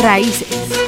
Raíces.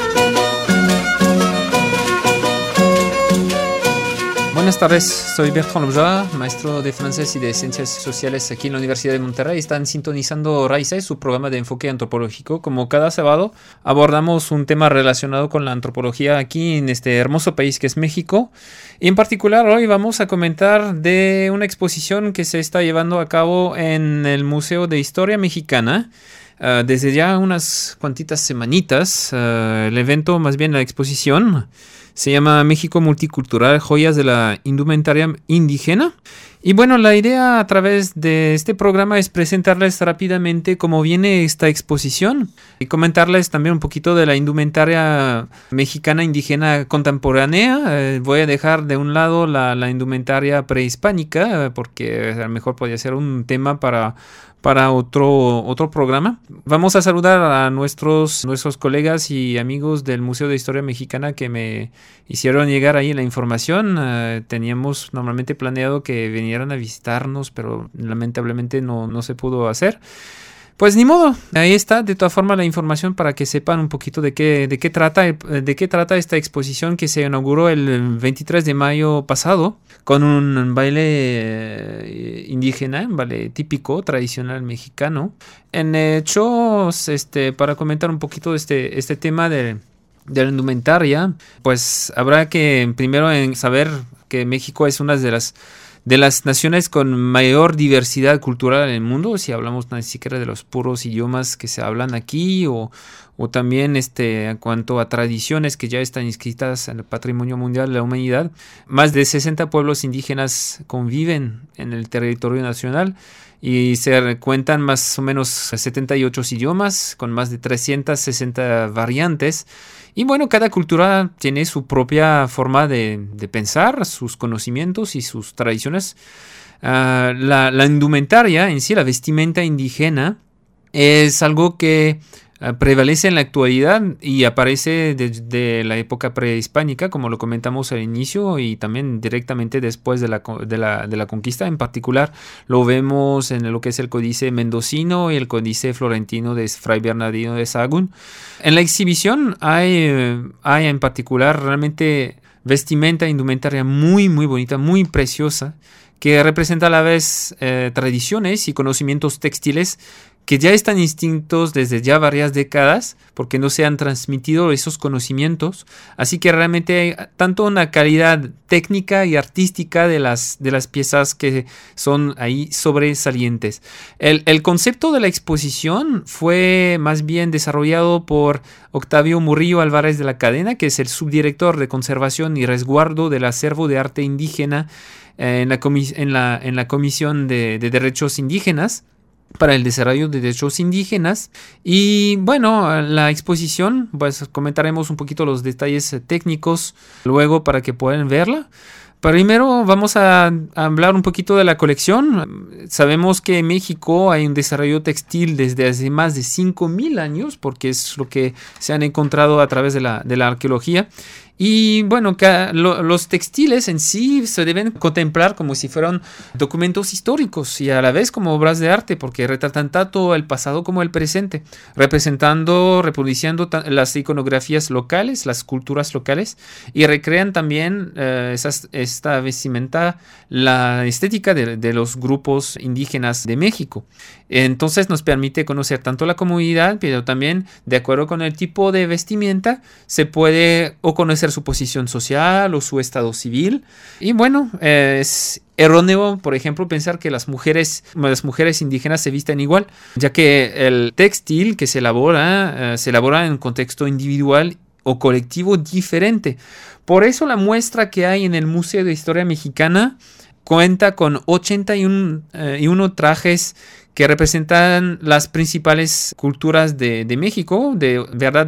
Buenas tardes, soy Bertrand Lobjoa, maestro de francés y de ciencias sociales aquí en la Universidad de Monterrey. Están sintonizando Raíces, su programa de enfoque antropológico. Como cada sábado abordamos un tema relacionado con la antropología aquí en este hermoso país que es México. Y en particular hoy vamos a comentar de una exposición que se está llevando a cabo en el Museo de Historia Mexicana. Desde ya unas cuantitas semanitas, el evento, más bien la exposición, se llama México Multicultural, Joyas de la Indumentaria Indígena. Y bueno, la idea a través de este programa es presentarles rápidamente cómo viene esta exposición y comentarles también un poquito de la indumentaria mexicana indígena contemporánea. Voy a dejar de un lado la indumentaria prehispánica porque a lo mejor podría ser un tema para otro programa. Vamos a saludar a nuestros colegas y amigos del Museo de Historia Mexicana que me hicieron llegar ahí la información. Teníamos normalmente planeado que vinieran a visitarnos, pero lamentablemente no se pudo hacer. Pues ni modo, ahí está de todas formas la información para que sepan un poquito de qué trata esta exposición que se inauguró el 23 de mayo pasado con un baile indígena, un baile típico, tradicional mexicano. En hecho, para comentar un poquito de este tema de la indumentaria, pues habrá que primero saber que México es una de las naciones con mayor diversidad cultural en el mundo, si hablamos ni siquiera de los puros idiomas que se hablan aquí, o también en cuanto a tradiciones que ya están inscritas en el Patrimonio Mundial de la Humanidad. Más de 60 pueblos indígenas conviven en el territorio nacional y se cuentan más o menos 78 idiomas con más de 360 variantes. Y bueno, cada cultura tiene su propia forma de pensar, sus conocimientos y sus tradiciones. La indumentaria en sí, la vestimenta indígena, es algo que prevalece en la actualidad y aparece desde la época prehispánica, como lo comentamos al inicio, y también directamente después de la conquista. En particular, lo vemos en lo que es el Códice Mendocino y el Códice Florentino de Fray Bernardino de Sahagún. En la exhibición hay en particular realmente vestimenta, indumentaria muy, muy bonita, muy preciosa, que representa a la vez tradiciones y conocimientos textiles que ya están extintos desde ya varias décadas porque no se han transmitido esos conocimientos. Así que realmente hay tanto una calidad técnica y artística de las piezas que son ahí sobresalientes. El concepto de la exposición fue más bien desarrollado por Octavio Murillo Álvarez de la Cadena, que es el subdirector de Conservación y Resguardo del Acervo de Arte Indígena en la Comisión de Derechos Indígenas para el desarrollo de derechos indígenas. Y bueno, la exposición, pues comentaremos un poquito los detalles técnicos luego para que puedan verla. Primero vamos a hablar un poquito de la colección. Sabemos que en México hay un desarrollo textil desde hace más de 5,000 años, porque es lo que se han encontrado a través de la arqueología. Y bueno, los textiles en sí se deben contemplar como si fueran documentos históricos y a la vez como obras de arte, porque retratan tanto el pasado como el presente, reproduciendo las iconografías locales, las culturas locales, y recrean también esta vestimenta, la estética de los grupos indígenas de México. Entonces nos permite conocer tanto la comunidad, pero también, de acuerdo con el tipo de vestimenta, se puede o conocer su posición social o su estado civil. Y bueno, es erróneo, por ejemplo, pensar que las mujeres indígenas se visten igual, ya que el textil que se elabora en un contexto individual o colectivo diferente. Por eso la muestra que hay en el Museo de Historia Mexicana cuenta con 81 trajes que representan las principales culturas de México, de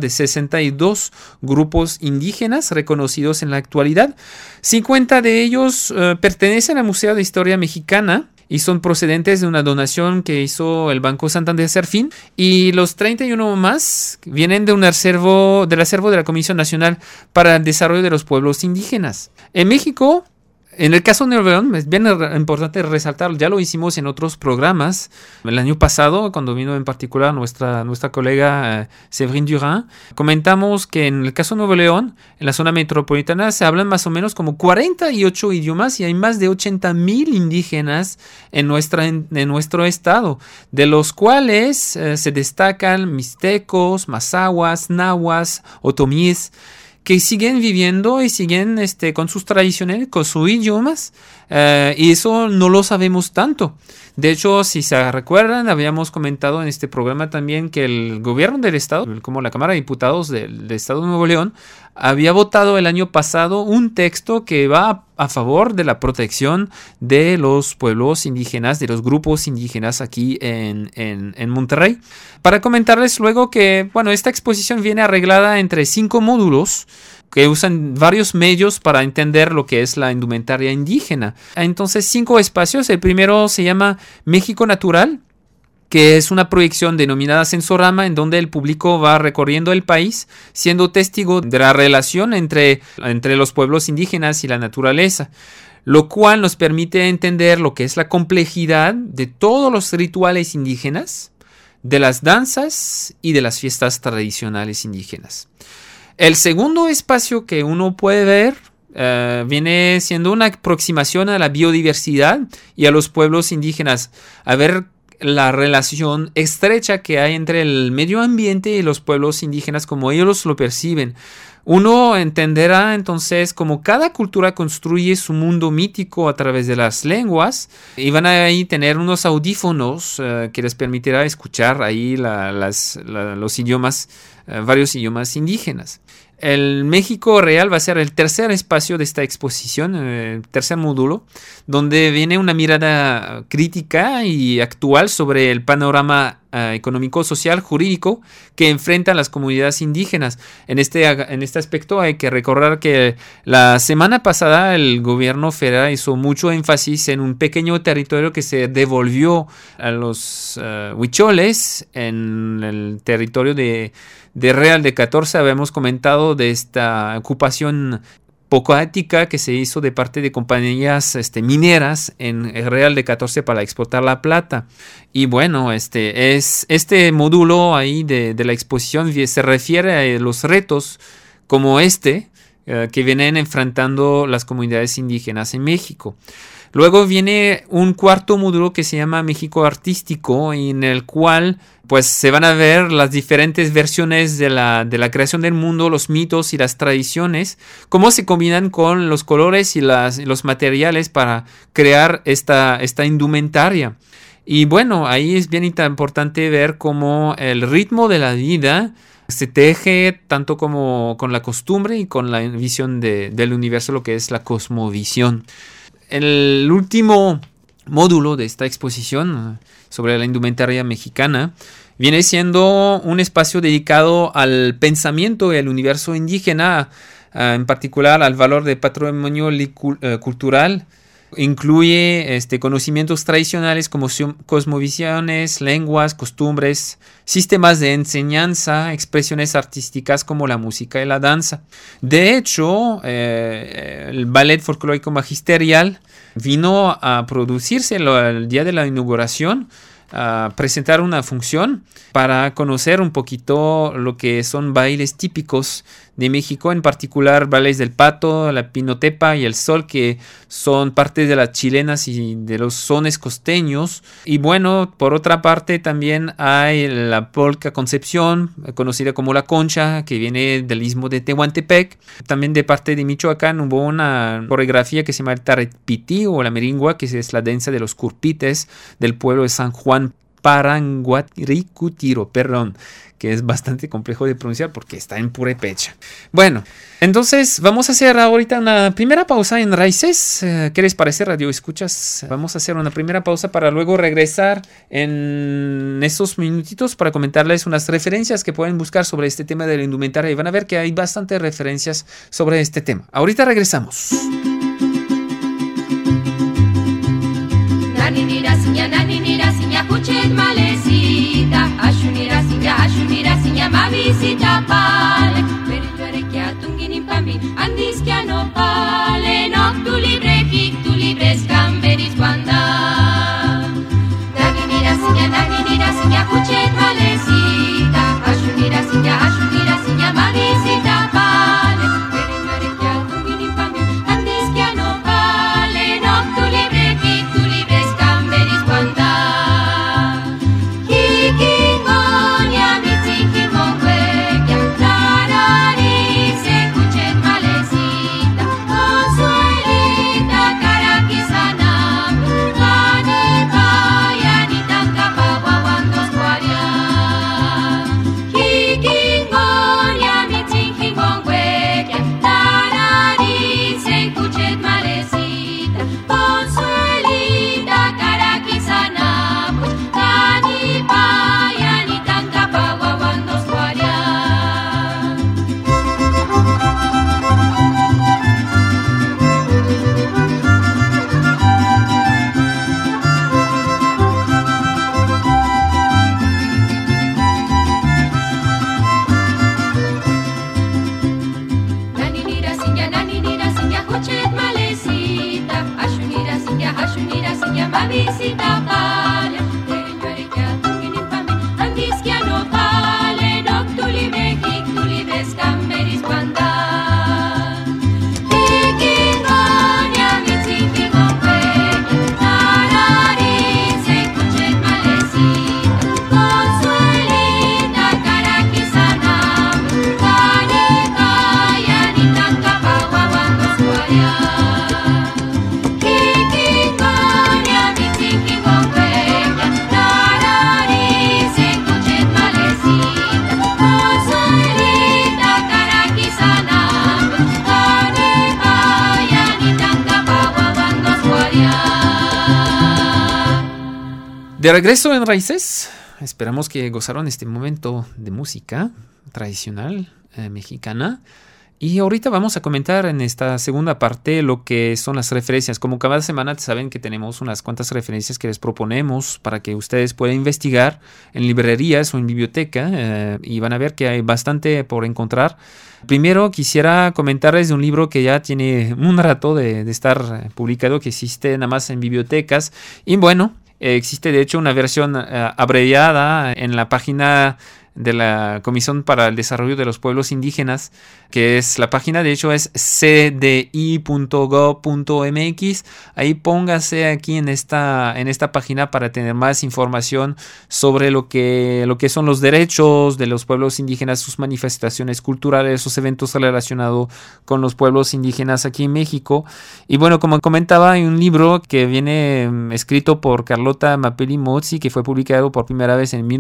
62 grupos indígenas reconocidos en la actualidad. 50 de ellos pertenecen al Museo de Historia Mexicana y son procedentes de una donación que hizo el Banco Santander Serfín, y los 31 más vienen del acervo de la Comisión Nacional para el Desarrollo de los Pueblos Indígenas. En México En el caso de Nuevo León es bien importante resaltar, ya lo hicimos en otros programas, el año pasado cuando vino en particular nuestra colega Séverine Durand, comentamos que en el caso de Nuevo León, en la zona metropolitana se hablan más o menos como 48 idiomas y hay más de 80,000 indígenas en nuestro estado, de los cuales se destacan mixtecos, mazahuas, nahuas, otomíes, que siguen viviendo y siguen con sus tradiciones, con sus idiomas, y eso no lo sabemos tanto. De hecho, si se recuerdan, habíamos comentado en este programa también que el gobierno del estado, como la Cámara de Diputados del estado de Nuevo León, había votado el año pasado un texto que va a favor de la protección de los pueblos indígenas, de los grupos indígenas aquí en Monterrey. Para comentarles luego que, bueno, esta exposición viene arreglada entre 5 módulos que usan varios medios para entender lo que es la indumentaria indígena. Entonces, 5 espacios. El primero se llama México Natural, que es una proyección denominada Sensorama, en donde el público va recorriendo el país, siendo testigo de la relación entre los pueblos indígenas y la naturaleza, lo cual nos permite entender lo que es la complejidad de todos los rituales indígenas, de las danzas y de las fiestas tradicionales indígenas. El segundo espacio que uno puede ver viene siendo una aproximación a la biodiversidad y a los pueblos indígenas, a ver la relación estrecha que hay entre el medio ambiente y los pueblos indígenas como ellos lo perciben. Uno entenderá entonces cómo cada cultura construye su mundo mítico a través de las lenguas y van a ahí tener unos audífonos que les permitirá escuchar ahí los idiomas, varios idiomas indígenas. El México Real va a ser el tercer espacio de esta exposición, el tercer módulo, donde viene una mirada crítica y actual sobre el panorama económico, social, jurídico que enfrentan las comunidades indígenas. En este aspecto hay que recordar que la semana pasada el gobierno federal hizo mucho énfasis en un pequeño territorio que se devolvió a los huicholes en el territorio de Real de 14. Habíamos comentado de esta ocupación poco ética que se hizo de parte de compañías mineras en Real de 14 para exportar la plata. Y bueno, este módulo ahí de la exposición se refiere a los retos como que vienen enfrentando las comunidades indígenas en México. Luego viene un cuarto módulo que se llama México Artístico, en el cual pues se van a ver las diferentes versiones de la creación del mundo, los mitos y las tradiciones, cómo se combinan con los colores y los materiales para crear esta indumentaria. Y bueno, ahí es bien importante ver cómo el ritmo de la vida se teje tanto como con la costumbre y con la visión del universo, lo que es la cosmovisión. El último módulo de esta exposición sobre la indumentaria mexicana viene siendo un espacio dedicado al pensamiento y al universo indígena, en particular al valor de patrimonio cultural. Incluye conocimientos tradicionales como cosmovisiones, lenguas, costumbres, sistemas de enseñanza, expresiones artísticas como la música y la danza. De hecho, el Ballet Folclórico Magisterial vino a producirse el día de la inauguración, a presentar una función para conocer un poquito lo que son bailes típicos de México, en particular bailes del pato, la pinotepa y el sol, que son parte de las chilenas y de los sones costeños. Y bueno, por otra parte también hay la polca Concepción, conocida como la concha, que viene del istmo de Tehuantepec. También de parte de Michoacán hubo una coreografía que se llama el tarepiti o la meringua, que es la danza de los curpites del pueblo de San Juan Paranguatiricutiro, que es bastante complejo de pronunciar porque está en purépecha. Bueno, entonces vamos a hacer ahorita una primera pausa en Raíces. ¿Qué les parece, Radio Escuchas? Vamos a hacer una primera pausa para luego regresar en estos minutitos para comentarles unas referencias que pueden buscar sobre este tema de la indumentaria y van a ver que hay bastantes referencias sobre este tema. Ahorita regresamos. Naninira sinya kuchet malesita ashunira sinya mavisita pale perituare kia tungini pambi andis kia no pale noctu libre ki Tisquiano pale, doc tu libre kick, tu libre scamberis banda. De regreso en Raíces, esperamos que gozaron este momento de música tradicional mexicana. Y ahorita vamos a comentar en esta segunda parte lo que son las referencias. Como cada semana saben que tenemos unas cuantas referencias que les proponemos para que ustedes puedan investigar en librerías o en biblioteca y van a ver que hay bastante por encontrar. Primero quisiera comentarles de un libro que ya tiene un rato de estar publicado, que existe nada más en bibliotecas. Y bueno, existe de hecho una versión abreviada en la página de la Comisión para el Desarrollo de los Pueblos Indígenas, que es la página de hecho es cdi.gov.mx. Ahí póngase aquí en esta página para tener más información sobre lo que son los derechos de los pueblos indígenas, sus manifestaciones culturales, sus eventos relacionados con los pueblos indígenas aquí en México. Y bueno, como comentaba, hay un libro que viene escrito por Carlota Mapeli Mozzi, que fue publicado por primera vez en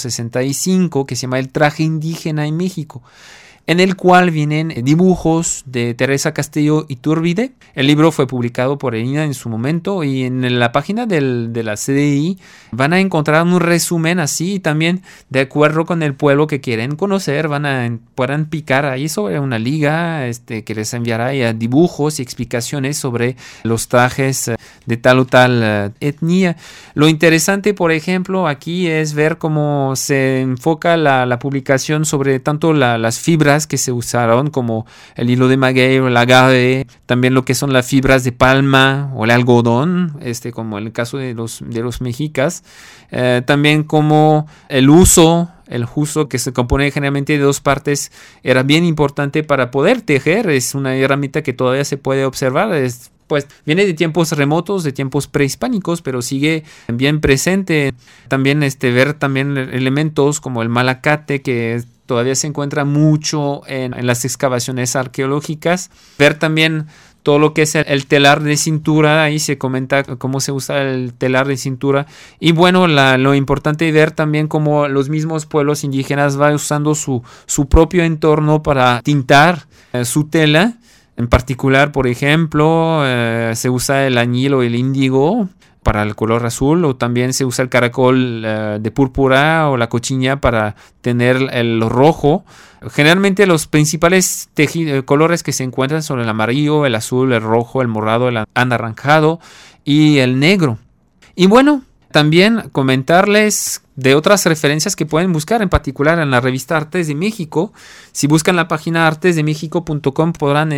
1965, que se llama El traje indígena en México, en el cual vienen dibujos de Teresa Castillo Iturbide. El libro fue publicado por EINA en su momento, y en la página de la CDI van a encontrar un resumen así, y también de acuerdo con el pueblo que quieren conocer puedan picar ahí sobre una liga que les enviará ya dibujos y explicaciones sobre los trajes de tal o tal etnia. Lo interesante, por ejemplo, aquí es ver cómo se enfoca la publicación sobre tanto las fibras que se usaron, como el hilo de maguey o el agave, también lo que son las fibras de palma o el algodón, como en el caso de los mexicas, también como el huso que se compone generalmente de dos partes, era bien importante para poder tejer. Es una herramienta que todavía se puede observar. Pues viene de tiempos remotos, de tiempos prehispánicos, pero sigue bien presente. También ver también elementos como el malacate, que todavía se encuentra mucho en las excavaciones arqueológicas. Ver también todo lo que es el telar de cintura, ahí se comenta cómo se usa el telar de cintura. Y bueno, lo importante es ver también cómo los mismos pueblos indígenas van usando su propio entorno para tintar su tela. En particular, por ejemplo, se usa el añil o el índigo para el color azul, o también se usa el caracol de púrpura o la cochiña para tener el rojo. Generalmente los principales colores que se encuentran son el amarillo, el azul, el rojo, el morado, el anaranjado y el negro. Y bueno, también comentarles de otras referencias que pueden buscar, en particular en la revista Artes de México. Si buscan la página artesdemexico.com podrán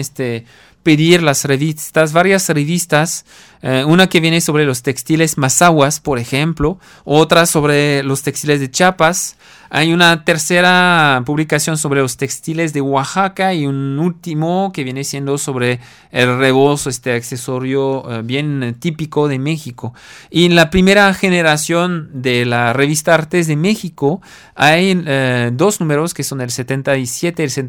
pedir las revistas, varias revistas, una que viene sobre los textiles mazahuas, por ejemplo, otra sobre los textiles de Chiapas. Hay una tercera publicación sobre los textiles de Oaxaca y un último que viene siendo sobre el rebozo, accesorio bien típico de México. Y en la primera generación de la revista Artes de México hay dos números que son el 77 y el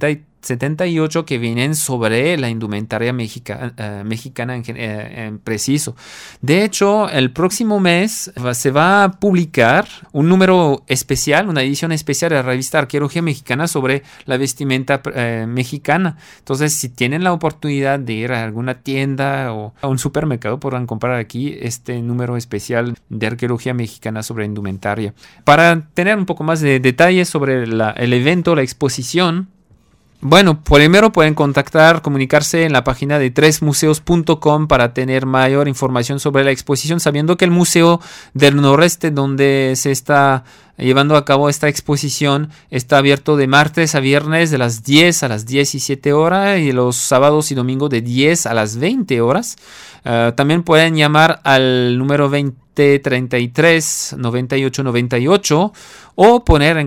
78 que vienen sobre la indumentaria mexicana en preciso. De hecho, el próximo mes se va a publicar un número especial, una edición especial de la revista Arqueología Mexicana sobre la vestimenta mexicana. Entonces, si tienen la oportunidad de ir a alguna tienda o a un supermercado, podrán comprar aquí este número especial de Arqueología Mexicana sobre indumentaria. Para tener un poco más de detalles sobre el evento, la exposición, bueno, primero pueden comunicarse en la página de tresmuseos.com para tener mayor información sobre la exposición, sabiendo que el Museo del Noreste, donde se está llevando a cabo esta exposición, está abierto de martes a viernes de las 10 a las 17 horas y los sábados y domingos de 10 a las 20 horas. También pueden llamar al número 20 2033 98 98 o ponerse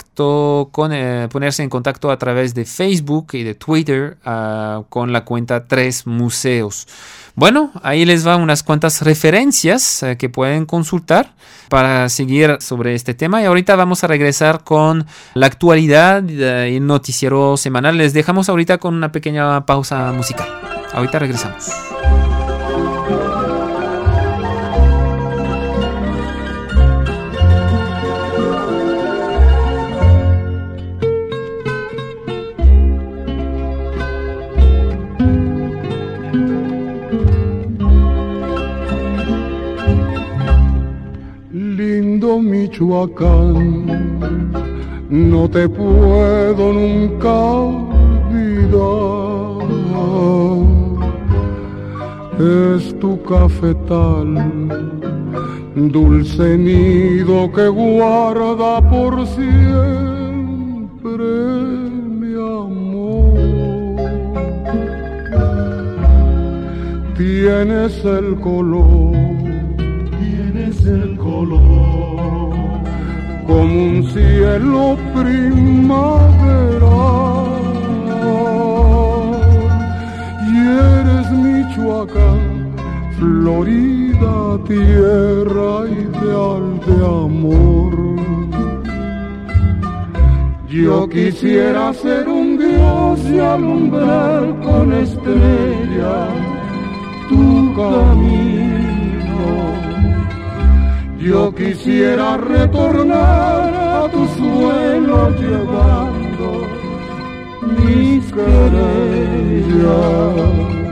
en contacto a través de Facebook y de Twitter con la cuenta 3 Museos. Bueno, ahí les va unas cuantas referencias que pueden consultar para seguir sobre este tema. Y ahorita vamos a regresar con la actualidad y el noticiero semanal. Les dejamos ahorita con una pequeña pausa musical. Ahorita regresamos. Michoacán, no te puedo nunca olvidar. Es tu cafetal, dulce nido que guarda por siempre mi amor. Tienes el color como un cielo primaveral, y eres Michoacán, Florida, tierra ideal de amor. Yo quisiera ser un dios y alumbrar con estrellas tu camino. Yo quisiera retornar a tu suelo llevando mis querellas.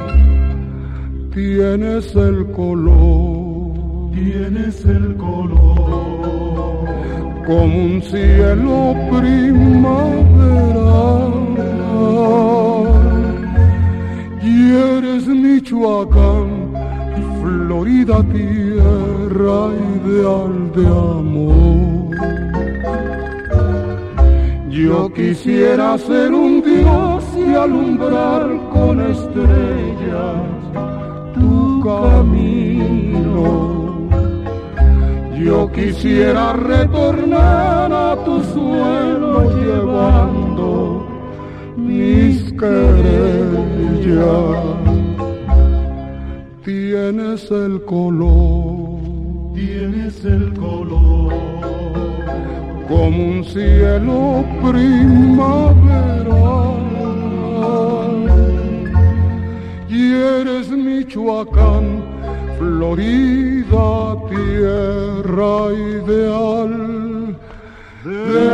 Tienes el color, como un cielo primaveral, y eres Michoacán, Florida, tierra ideal de amor. Yo quisiera ser un dios y alumbrar con estrellas tu camino. Yo quisiera retornar a tu suelo llevando mis querellas. Tienes el color, como un cielo primaveral, y eres Michoacán, Florida, tierra ideal de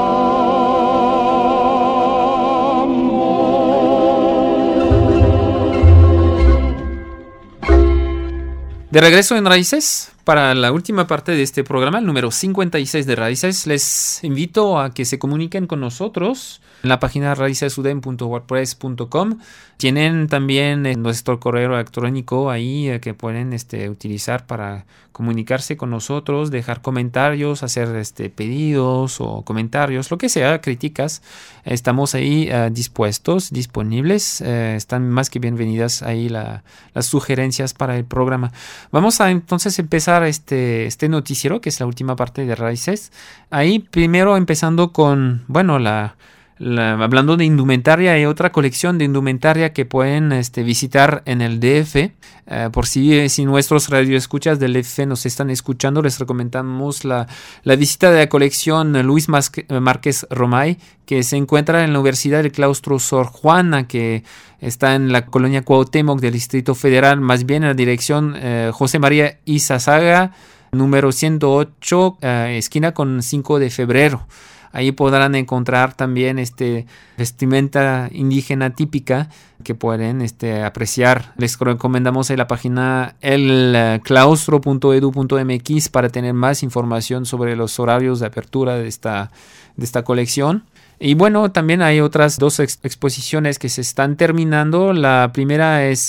De regreso en Raíces, para la última parte de este programa, el número 56 de Raíces, les invito a que se comuniquen con nosotros en la página raicesudem.wordpress.com. Tienen también nuestro correo electrónico ahí que pueden utilizar para comunicarse con nosotros, dejar comentarios, hacer pedidos o comentarios, lo que sea, críticas. Estamos ahí disponibles. Están más que bienvenidas ahí las sugerencias para el programa. Vamos a entonces empezar este noticiero, que es la última parte de Raíces. Ahí primero empezando con, hablando de indumentaria, hay otra colección de indumentaria que pueden visitar en el DF. Por si nuestros radioescuchas del DF nos están escuchando, les recomendamos la visita de la colección Luis Márquez Romay, que se encuentra en la Universidad del Claustro Sor Juana, que está en la colonia Cuauhtémoc del Distrito Federal, más bien en la dirección José María Izazaga, número 108, esquina con 5 de febrero. Ahí podrán encontrar también vestimenta indígena típica que pueden apreciar. Les recomendamos la página elclaustro.edu.mx para tener más información sobre los horarios de apertura de esta colección. Y bueno, también hay otras dos exposiciones que se están terminando. La primera es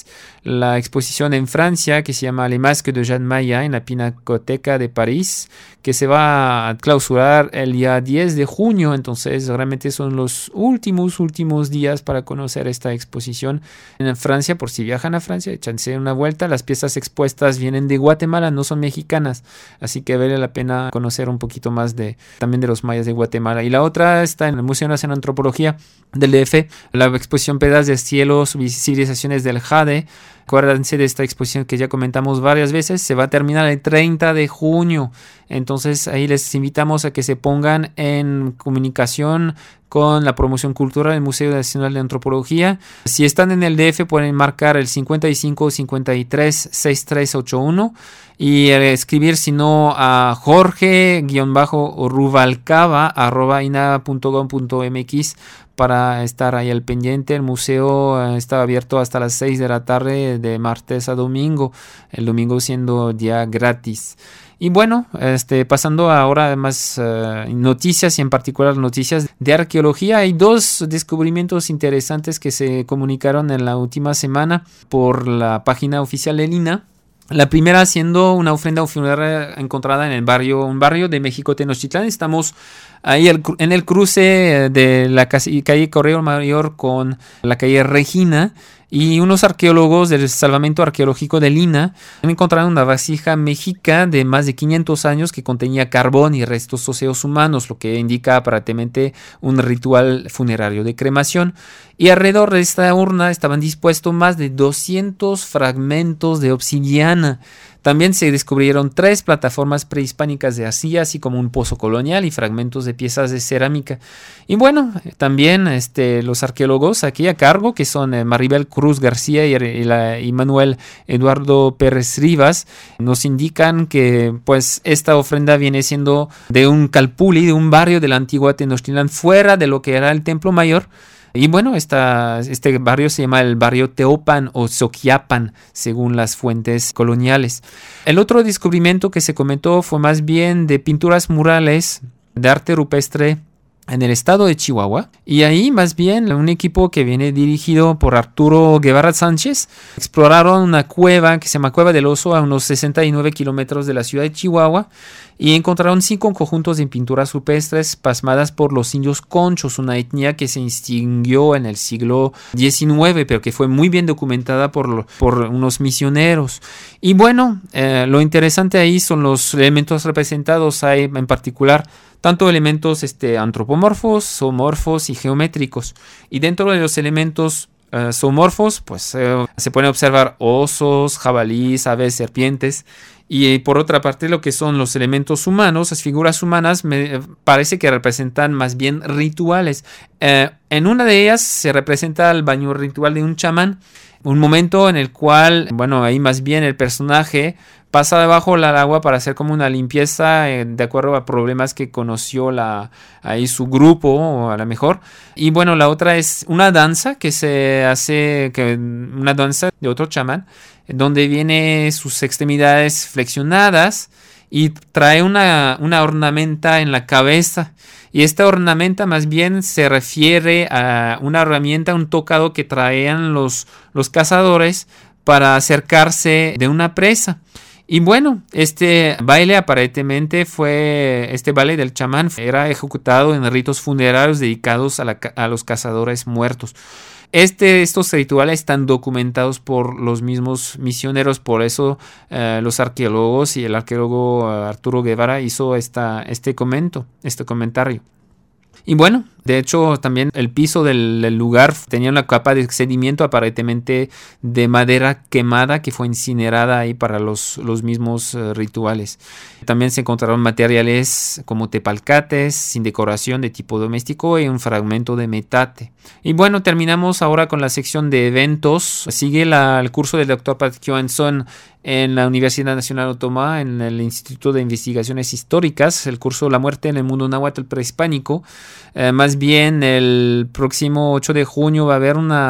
la exposición en Francia que se llama Les Masques de Jeanne Maillat en la Pinacoteca de París, que se va a clausurar el día 10 de junio. Entonces realmente son los últimos días para conocer esta exposición en Francia. Por si viajan a Francia, échense una vuelta. Las piezas expuestas vienen de Guatemala, no son mexicanas, así que vale la pena conocer un poquito más también de los mayas de Guatemala. Y la otra está en el Museo Nacional de Antropología del DF, la exposición Pedazos del Cielo, Civilizaciones del Jade. Acuérdense de esta exposición que ya comentamos varias veces, se va a terminar el 30 de junio. Entonces ahí les invitamos a que se pongan en comunicación con la promoción cultural del Museo Nacional de Antropología. Si están en el DF pueden marcar el 55 53 6381 y escribir si no a jorge-rubalcaba@ina.gov.mx para estar ahí al pendiente. El museo está abierto hasta las 6 de la tarde de martes a domingo, el domingo siendo día gratis. Y bueno, pasando ahora a más noticias, y en particular noticias de arqueología. Hay 2 descubrimientos interesantes que se comunicaron en la última semana por la página oficial del INAH. La primera siendo una ofrenda funeraria encontrada en un barrio de México, Tenochtitlán. Estamos ahí en el cruce de la calle Correo Mayor con la calle Regina, y unos arqueólogos del Salvamento Arqueológico del INAH han encontrado una vasija mexica de más de 500 años que contenía carbón y restos óseos humanos, lo que indica aparentemente un ritual funerario de cremación. Y alrededor de esta urna estaban dispuestos más de 200 fragmentos de obsidiana. También se descubrieron 3 plataformas prehispánicas de arcilla, así como un pozo colonial y fragmentos de piezas de cerámica. Y bueno, también los arqueólogos aquí a cargo, que son Maribel Cruz García y Manuel Eduardo Pérez Rivas, nos indican que pues esta ofrenda viene siendo de un calpulli, de un barrio de la antigua Tenochtitlán, fuera de lo que era el Templo Mayor. Y bueno, este barrio se llama el barrio Teopan o Soquiapan, según las fuentes coloniales. El otro descubrimiento que se comentó fue más bien de pinturas murales de arte rupestre en el estado de Chihuahua, y ahí más bien un equipo que viene dirigido por Arturo Guevara Sánchez exploraron una cueva que se llama Cueva del Oso a unos 69 kilómetros de la ciudad de Chihuahua, y encontraron 5 conjuntos de pinturas rupestres plasmadas por los indios conchos, una etnia que se extinguió en el siglo XIX, pero que fue muy bien documentada por unos misioneros. Y bueno, lo interesante ahí son los elementos representados. Hay en particular tanto elementos antropomorfos, zoomorfos y geométricos. Y dentro de los elementos zoomorfos, pues se pueden observar osos, jabalíes, aves, serpientes. Y por otra parte, lo que son los elementos humanos, las figuras humanas, me parece que representan más bien rituales. En una de ellas se representa el baño ritual de un chamán, un momento en el cual, bueno, ahí más bien el personaje pasa debajo del agua para hacer como una limpieza de acuerdo a problemas que conoció ahí su grupo, o a lo mejor. Y bueno, la otra es una danza que se hace, una danza de otro chamán, donde viene sus extremidades flexionadas y trae una ornamenta en la cabeza. Y esta ornamenta más bien se refiere a una herramienta, un tocado que traían los cazadores para acercarse de una presa. Y bueno, este baile aparentemente este baile del chamán era ejecutado en ritos funerarios dedicados a los cazadores muertos. Estos rituales están documentados por los mismos misioneros, por eso los arqueólogos y el arqueólogo Arturo Guevara hizo este comentario. Y bueno, de hecho también el piso del lugar tenía una capa de sedimento aparentemente de madera quemada que fue incinerada ahí para los mismos rituales. También se encontraron materiales como tepalcates sin decoración de tipo doméstico y un fragmento de metate. Y bueno, terminamos ahora con la sección de eventos. Sigue el curso del Dr. Patrick Johansson en la Universidad Nacional Autónoma, en el Instituto de Investigaciones Históricas, el curso La muerte en el mundo náhuatl prehispánico. Más bien el próximo 8 de junio va a haber una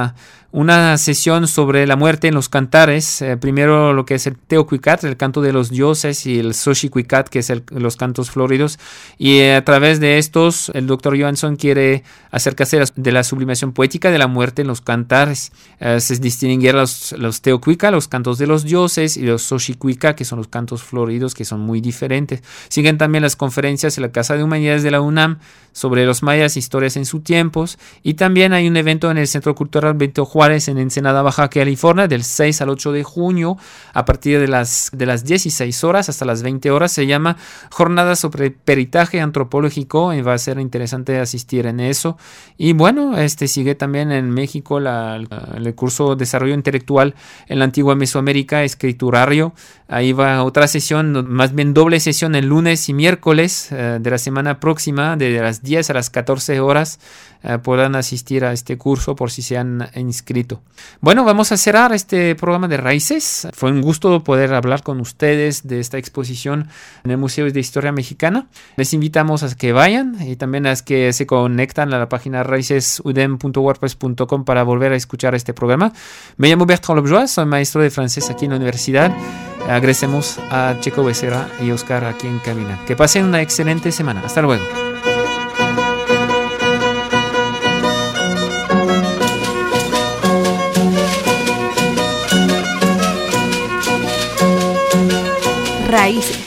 una sesión sobre la muerte en los cantares. Primero lo que es el Teocuicat, el canto de los dioses, y el Xochicuicat, que es los cantos floridos. Y a través de estos, el Dr. Johansson quiere acercarse de la sublimación poética de la muerte en los cantares. Se distinguen los Teocuica, los cantos de los dioses, y los Xochicuica, que son los cantos floridos, que son muy diferentes. Siguen también las conferencias en la Casa de Humanidades de la UNAM sobre los mayas, historias en sus tiempos. Y también hay un evento en el Centro Cultural Benito Juárez en Ensenada, Baja California, del 6 al 8 de junio, a partir de las 16 horas hasta las 20 horas. Se llama Jornada sobre Peritaje Antropológico, y va a ser interesante asistir en eso. Y bueno, sigue también en México el curso Desarrollo Intelectual en la Antigua Mesoamérica, escriturario. Ahí va otra sesión, más bien doble sesión, el lunes y miércoles de la semana próxima, de las 10 a las 14 horas. Podrán asistir a este curso por si se han inscrito. Bueno, vamos a cerrar este programa de Raíces. Fue un gusto poder hablar con ustedes de esta exposición en el Museo de Historia Mexicana. Les invitamos a que vayan y también a que se conectan a la página raicesudem.wordpress.com para volver a escuchar este programa. Me llamo Bertrand Lobjois, soy maestro de francés aquí en la universidad. Agradecemos a Checo Becerra y Oscar aquí en cabina. Que pasen una excelente semana. Hasta luego. Raíces.